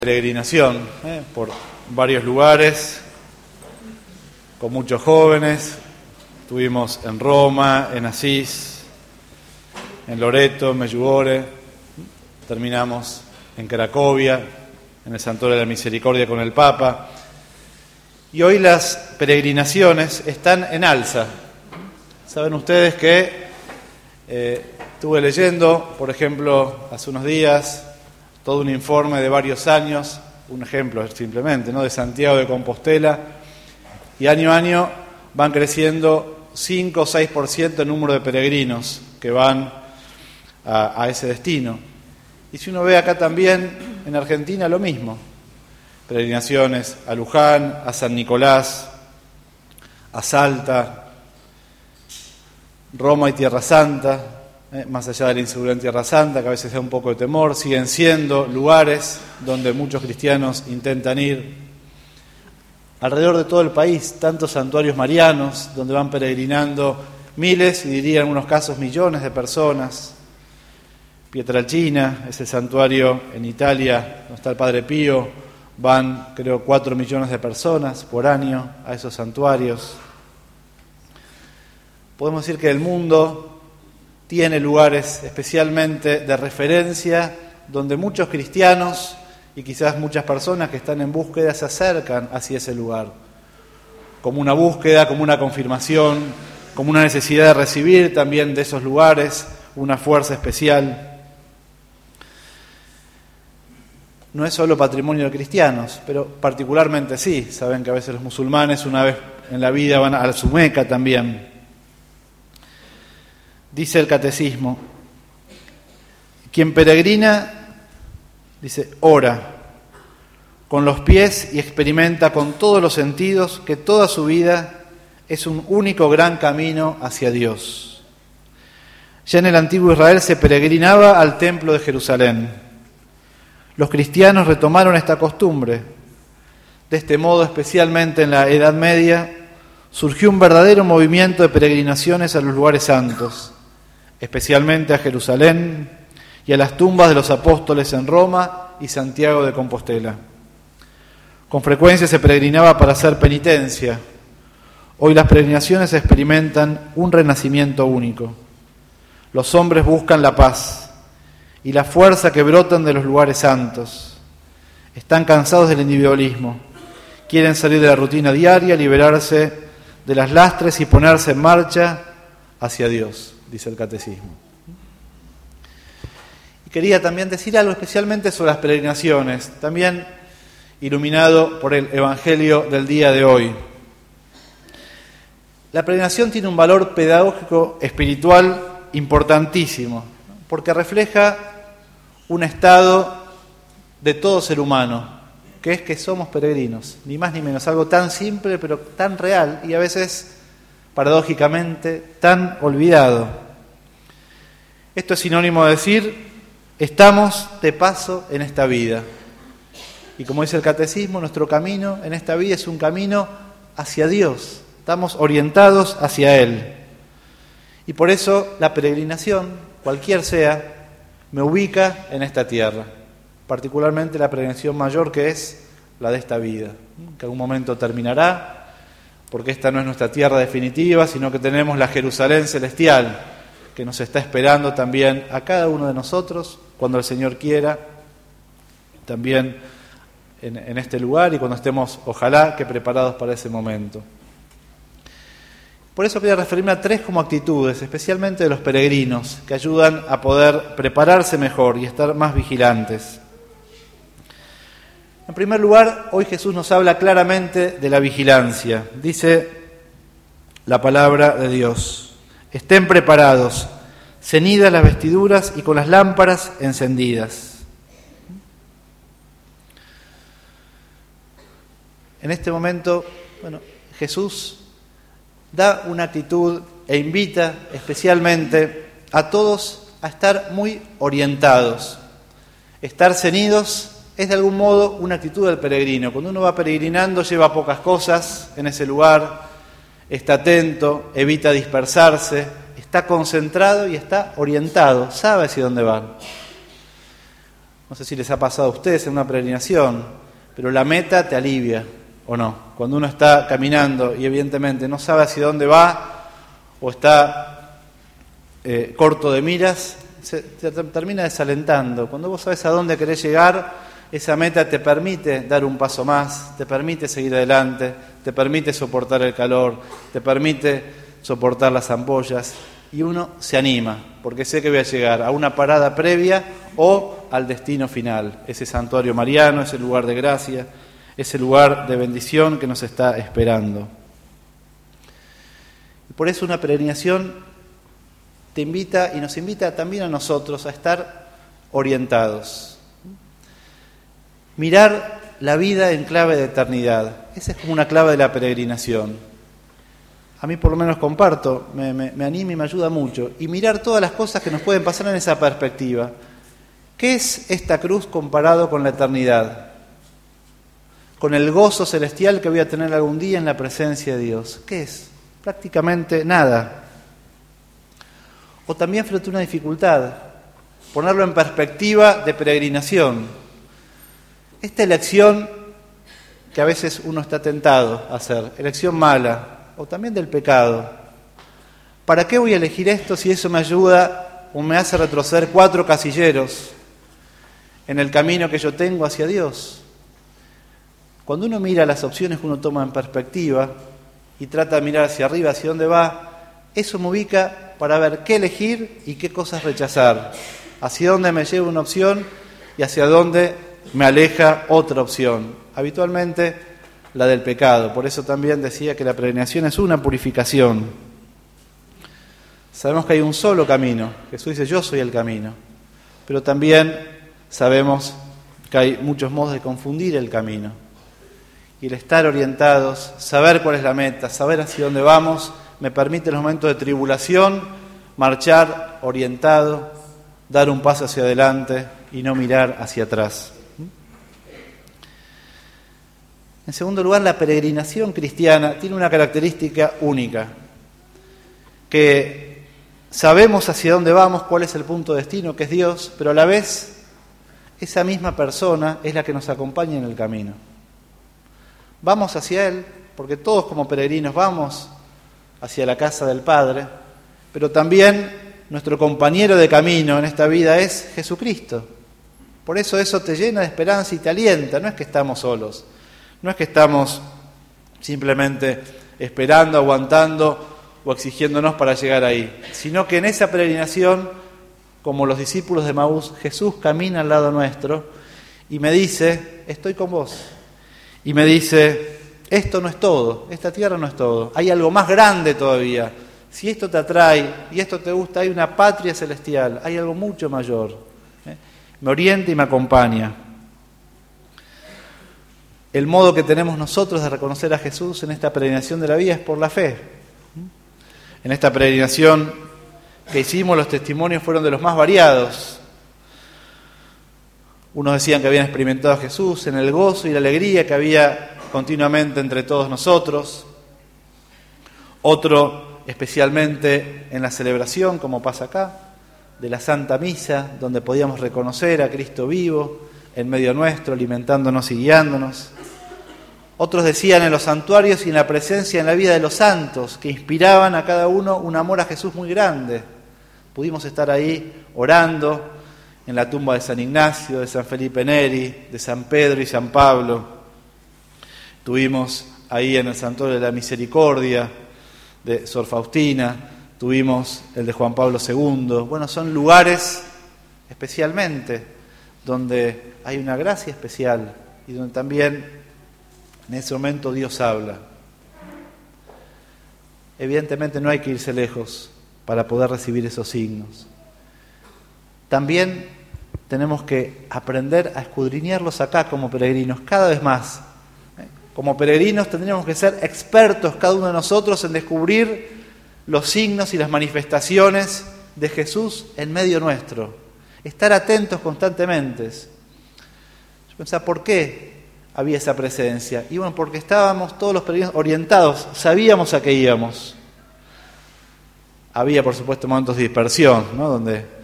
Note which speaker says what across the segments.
Speaker 1: Peregrinación por varios lugares, con muchos jóvenes. Estuvimos en Roma, en Asís, en Loreto, en Medjugorje. Terminamos en Cracovia, en el Santuario de la Misericordia con el Papa. Y hoy las peregrinaciones están en alza. Saben ustedes que estuve leyendo, por ejemplo, hace unos días, todo un informe de varios años, un ejemplo simplemente, ¿no?, de Santiago de Compostela, y año a año van creciendo 5 o 6% el número de peregrinos que van a ese destino. Y si uno ve acá también, en Argentina, lo mismo. Peregrinaciones a Luján, a San Nicolás, a Salta, Roma y Tierra Santa, más allá de la inseguridad en Tierra Santa, que a veces da un poco de temor, siguen siendo lugares donde muchos cristianos intentan ir. Alrededor de todo el país, tantos santuarios marianos, donde van peregrinando miles, y diría en algunos casos millones de personas. Pietrelcina, ese santuario en Italia, donde está el Padre Pío, van, creo, 4 millones de personas por año a esos santuarios. Podemos decir que el mundo tiene lugares especialmente de referencia donde muchos cristianos y quizás muchas personas que están en búsqueda se acercan hacia ese lugar, como una búsqueda, como una confirmación, como una necesidad de recibir también de esos lugares una fuerza especial. No es solo patrimonio de cristianos, pero particularmente sí. Saben que a veces los musulmanes una vez en la vida van a su Meca también. Dice el catecismo, quien peregrina, dice, ora con los pies y experimenta con todos los sentidos que toda su vida es un único gran camino hacia Dios. Ya en el antiguo Israel se peregrinaba al templo de Jerusalén. Los cristianos retomaron esta costumbre. De este modo, especialmente en la Edad Media, surgió un verdadero movimiento de peregrinaciones a los lugares santos, especialmente a Jerusalén y a las tumbas de los apóstoles en Roma y Santiago de Compostela. Con frecuencia se peregrinaba para hacer penitencia. Hoy las peregrinaciones experimentan un renacimiento único. Los hombres buscan la paz y la fuerza que brotan de los lugares santos. Están cansados del individualismo. Quieren salir de la rutina diaria, liberarse de las lastres y ponerse en marcha hacia Dios, dice el catecismo. Y quería también decir algo especialmente sobre las peregrinaciones, también iluminado por el Evangelio del día de hoy. La peregrinación tiene un valor pedagógico espiritual importantísimo, porque refleja un estado de todo ser humano, que es que somos peregrinos, ni más ni menos, algo tan simple pero tan real y a veces paradójicamente tan olvidado. Esto es sinónimo de decir, estamos de paso en esta vida. Y como dice el catecismo, nuestro camino en esta vida es un camino hacia Dios. Estamos orientados hacia Él. Y por eso la peregrinación, cualquier sea, me ubica en esta tierra. Particularmente la peregrinación mayor, que es la de esta vida, que en algún momento terminará, porque esta no es nuestra tierra definitiva, sino que tenemos la Jerusalén celestial, que nos está esperando también a cada uno de nosotros, cuando el Señor quiera, también en este lugar, y cuando estemos, ojalá, que preparados para ese momento. Por eso quería referirme a 3 como actitudes, especialmente de los peregrinos, que ayudan a poder prepararse mejor y estar más vigilantes. En primer lugar, hoy Jesús nos habla claramente de la vigilancia. Dice la palabra de Dios: estén preparados, ceñidas las vestiduras y con las lámparas encendidas. En este momento, Jesús da una actitud e invita especialmente a todos a estar muy orientados. Estar ceñidos es de algún modo una actitud del peregrino. Cuando uno va peregrinando lleva pocas cosas en ese lugar, está atento, evita dispersarse, está concentrado y está orientado, sabe hacia dónde va. No sé si les ha pasado a ustedes en una peregrinación, pero la meta te alivia, ¿o no? Cuando uno está caminando y evidentemente no sabe hacia dónde va o está corto de miras, se termina desalentando. Cuando vos sabes a dónde querés llegar, esa meta te permite dar un paso más, te permite seguir adelante, te permite soportar el calor, te permite soportar las ampollas, y uno se anima, porque sé que voy a llegar a una parada previa o al destino final, ese santuario mariano, ese lugar de gracia, ese lugar de bendición que nos está esperando. Y por eso una peregrinación te invita y nos invita también a nosotros a estar orientados. Mirar la vida en clave de eternidad. Esa es como una clave de la peregrinación. A mí por lo menos comparto, me anima y me ayuda mucho. Y mirar todas las cosas que nos pueden pasar en esa perspectiva. ¿Qué es esta cruz comparado con la eternidad? Con el gozo celestial que voy a tener algún día en la presencia de Dios. ¿Qué es? Prácticamente nada. O también frente a una dificultad, ponerlo en perspectiva de peregrinación. Esta elección que a veces uno está tentado a hacer, elección mala, o también del pecado. ¿Para qué voy a elegir esto si eso me ayuda o me hace retroceder 4 casilleros en el camino que yo tengo hacia Dios? Cuando uno mira las opciones que uno toma en perspectiva y trata de mirar hacia arriba, hacia dónde va, eso me ubica para ver qué elegir y qué cosas rechazar, hacia dónde me lleva una opción y hacia dónde me aleja otra opción, habitualmente la del pecado. Por eso también decía que la peregrinación es una purificación. Sabemos que hay un solo camino. Jesús dice, yo soy el camino. Pero también sabemos que hay muchos modos de confundir el camino. Y el estar orientados, saber cuál es la meta, saber hacia dónde vamos, me permite en los momentos de tribulación marchar orientado, dar un paso hacia adelante y no mirar hacia atrás. En segundo lugar, la peregrinación cristiana tiene una característica única, que sabemos hacia dónde vamos, cuál es el punto de destino, que es Dios, pero a la vez esa misma persona es la que nos acompaña en el camino. Vamos hacia Él, porque todos como peregrinos vamos hacia la casa del Padre, pero también nuestro compañero de camino en esta vida es Jesucristo. Por eso te llena de esperanza y te alienta, no es que estamos solos. No es que estamos simplemente esperando, aguantando o exigiéndonos para llegar ahí, sino que en esa peregrinación, como los discípulos de Maús, Jesús camina al lado nuestro y me dice, estoy con vos. Y me dice, esto no es todo, esta tierra no es todo, hay algo más grande todavía. Si esto te atrae y esto te gusta, hay una patria celestial, hay algo mucho mayor. Me orienta y me acompaña. El modo que tenemos nosotros de reconocer a Jesús en esta peregrinación de la vida es por la fe. En esta peregrinación que hicimos, los testimonios fueron de los más variados. Unos decían que habían experimentado a Jesús en el gozo y la alegría que había continuamente entre todos nosotros. Otro, especialmente en la celebración, como pasa acá, de la Santa Misa, donde podíamos reconocer a Cristo vivo en medio nuestro, alimentándonos y guiándonos. Otros decían en los santuarios y en la presencia en la vida de los santos, que inspiraban a cada uno un amor a Jesús muy grande. Pudimos estar ahí orando en la tumba de San Ignacio, de San Felipe Neri, de San Pedro y San Pablo. Tuvimos ahí en el Santuario de la Misericordia de Sor Faustina, tuvimos el de Juan Pablo II. Bueno, son lugares especialmente donde hay una gracia especial y donde también en ese momento Dios habla. Evidentemente no hay que irse lejos para poder recibir esos signos. También tenemos que aprender a escudriñarlos acá como peregrinos, cada vez más. Como peregrinos tendríamos que ser expertos cada uno de nosotros en descubrir los signos y las manifestaciones de Jesús en medio nuestro. Estar atentos constantemente. Yo pensaba, ¿por qué había esa presencia? Y bueno, porque estábamos todos los peregrinos orientados, sabíamos a qué íbamos. Había, por supuesto, momentos de dispersión, ¿no? Donde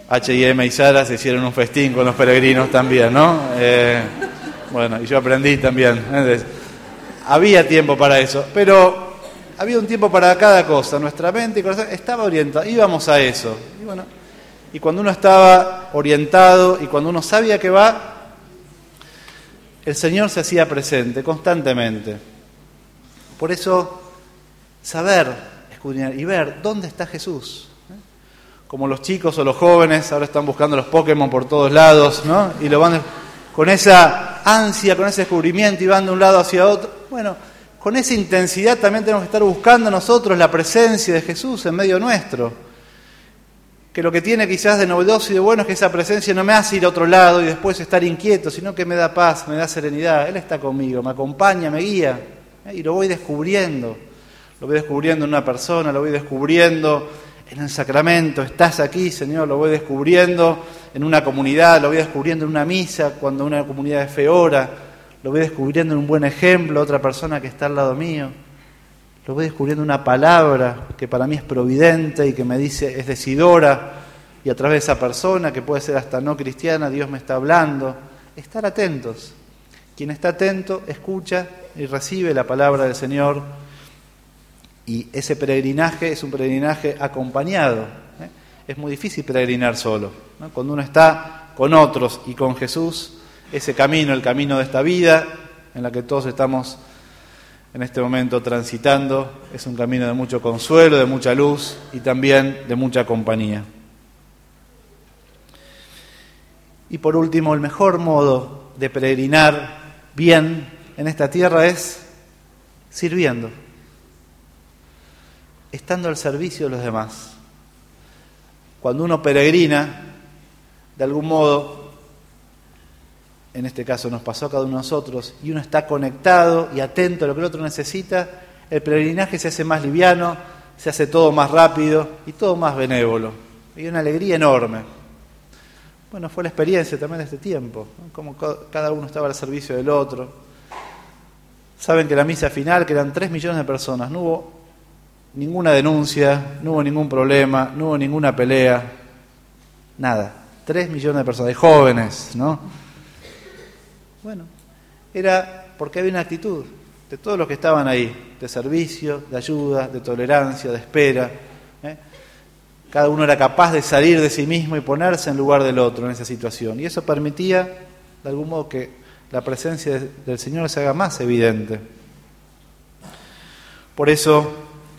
Speaker 1: H&M y Zara se hicieron un festín con los peregrinos también, ¿no? Bueno, y yo aprendí también. Había tiempo para eso, pero había un tiempo para cada cosa. Nuestra mente y corazón estaba orientada, íbamos a eso. Y bueno, y cuando uno estaba orientado y cuando uno sabía que va, el Señor se hacía presente constantemente. Por eso, saber, escudriñar y ver dónde está Jesús. Como los chicos o los jóvenes ahora están buscando los Pokémon por todos lados, ¿no? Y lo van con esa ansia, con ese descubrimiento y van de un lado hacia otro. Bueno, con esa intensidad también tenemos que estar buscando nosotros la presencia de Jesús en medio nuestro. Que lo que tiene quizás de novedoso y de bueno es que esa presencia no me hace ir a otro lado y después estar inquieto, sino que me da paz, me da serenidad. Él está conmigo, me acompaña, me guía, y lo voy descubriendo. Lo voy descubriendo en una persona, lo voy descubriendo en el sacramento. Estás aquí, Señor, lo voy descubriendo en una comunidad, lo voy descubriendo en una misa, cuando una comunidad de fe ora, lo voy descubriendo en un buen ejemplo, otra persona que está al lado mío. Lo voy descubriendo una palabra que para mí es providente y que me dice, es decidora, y a través de esa persona, que puede ser hasta no cristiana, Dios me está hablando. Estar atentos. Quien está atento, escucha y recibe la palabra del Señor. Y ese peregrinaje es un peregrinaje acompañado. Es muy difícil peregrinar solo, ¿no? Cuando uno está con otros y con Jesús, ese camino, el camino de esta vida, en la que todos estamos en este momento transitando, es un camino de mucho consuelo, de mucha luz y también de mucha compañía. Y por último, el mejor modo de peregrinar bien en esta tierra es sirviendo, estando al servicio de los demás. Cuando uno peregrina, de algún modo, en este caso nos pasó a cada uno de nosotros, y uno está conectado y atento a lo que el otro necesita, el peregrinaje se hace más liviano, se hace todo más rápido y todo más benévolo. Hay una alegría enorme. Bueno, fue la experiencia también de este tiempo, ¿no? Como cada uno estaba al servicio del otro. Saben que la misa final, que eran 3 millones de personas, no hubo ninguna denuncia, no hubo ningún problema, no hubo ninguna pelea, nada. 3 millones de personas, de jóvenes, ¿no? Bueno, era porque había una actitud de todos los que estaban ahí, de servicio, de ayuda, de tolerancia, de espera. Cada uno era capaz de salir de sí mismo y ponerse en lugar del otro en esa situación. Y eso permitía, de algún modo, que la presencia del Señor se haga más evidente. Por eso,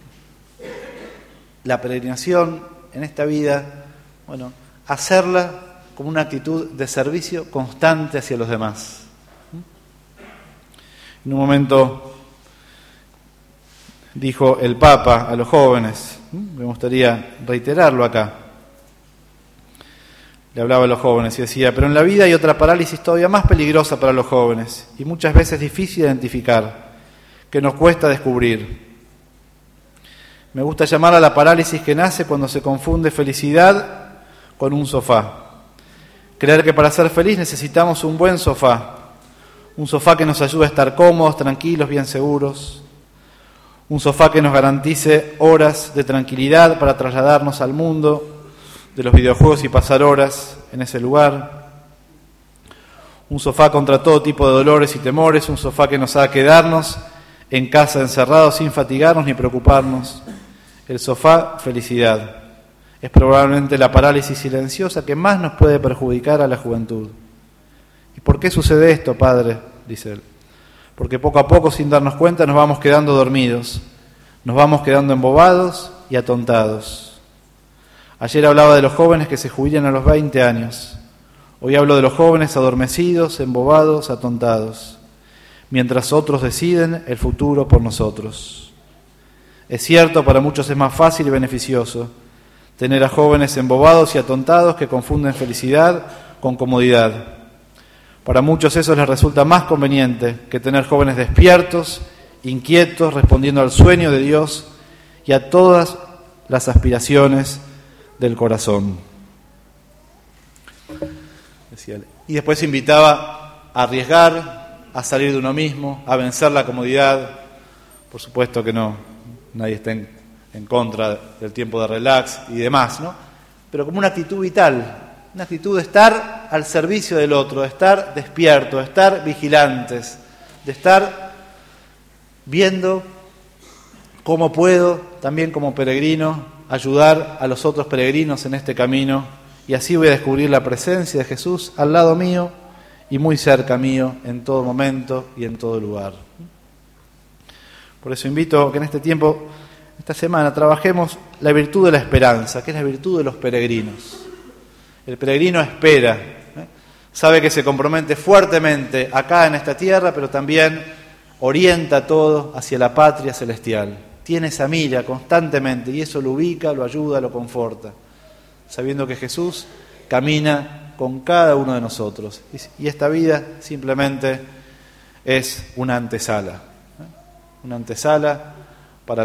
Speaker 1: la peregrinación en esta vida, bueno, hacerla como una actitud de servicio constante hacia los demás. En un momento dijo el Papa a los jóvenes, me gustaría reiterarlo acá, le hablaba a los jóvenes y decía, pero en la vida hay otra parálisis todavía más peligrosa para los jóvenes y muchas veces difícil de identificar, que nos cuesta descubrir. Me gusta llamarla la parálisis que nace cuando se confunde felicidad con un sofá. Creer que para ser feliz necesitamos un buen sofá. Un sofá que nos ayude a estar cómodos, tranquilos, bien seguros. Un sofá que nos garantice horas de tranquilidad para trasladarnos al mundo de los videojuegos y pasar horas en ese lugar. Un sofá contra todo tipo de dolores y temores. Un sofá que nos haga quedarnos en casa encerrados sin fatigarnos ni preocuparnos. El sofá, felicidad. Es probablemente la parálisis silenciosa que más nos puede perjudicar a la juventud. ¿Y por qué sucede esto, Padre?, dice él. Porque poco a poco, sin darnos cuenta, nos vamos quedando dormidos, nos vamos quedando embobados y atontados. Ayer hablaba de los jóvenes que se jubilan a los 20 años. Hoy hablo de los jóvenes adormecidos, embobados, atontados, mientras otros deciden el futuro por nosotros. Es cierto, para muchos es más fácil y beneficioso tener a jóvenes embobados y atontados que confunden felicidad con comodidad. Para muchos eso les resulta más conveniente que tener jóvenes despiertos, inquietos, respondiendo al sueño de Dios y a todas las aspiraciones del corazón. Y después invitaba a arriesgar, a salir de uno mismo, a vencer la comodidad. Por supuesto que no, nadie está en contra del tiempo de relax y demás, ¿no? pero como una actitud vital, una actitud de estar al servicio del otro, de estar despierto, de estar vigilantes, de estar viendo cómo puedo, también como peregrino, ayudar a los otros peregrinos en este camino, y así voy a descubrir la presencia de Jesús al lado mío y muy cerca mío, en todo momento y en todo lugar. Por eso invito a que en este tiempo, esta semana, trabajemos la virtud de la esperanza, que es la virtud de los peregrinos. El peregrino espera, sabe que se compromete fuertemente acá en esta tierra, pero también orienta todo hacia la patria celestial. Tiene esa mira constantemente y eso lo ubica, lo ayuda, lo conforta, sabiendo que Jesús camina con cada uno de nosotros. Y esta vida simplemente es una antesala para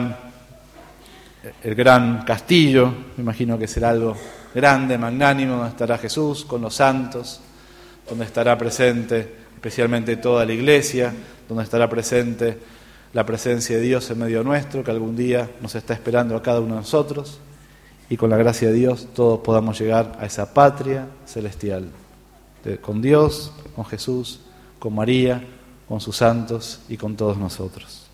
Speaker 1: el gran castillo. Me imagino que será algo grande, magnánimo, donde estará Jesús con los santos, donde estará presente especialmente toda la iglesia, donde estará presente la presencia de Dios en medio nuestro, que algún día nos está esperando a cada uno de nosotros, y con la gracia de Dios todos podamos llegar a esa patria celestial, con Dios, con Jesús, con María, con sus santos y con todos nosotros.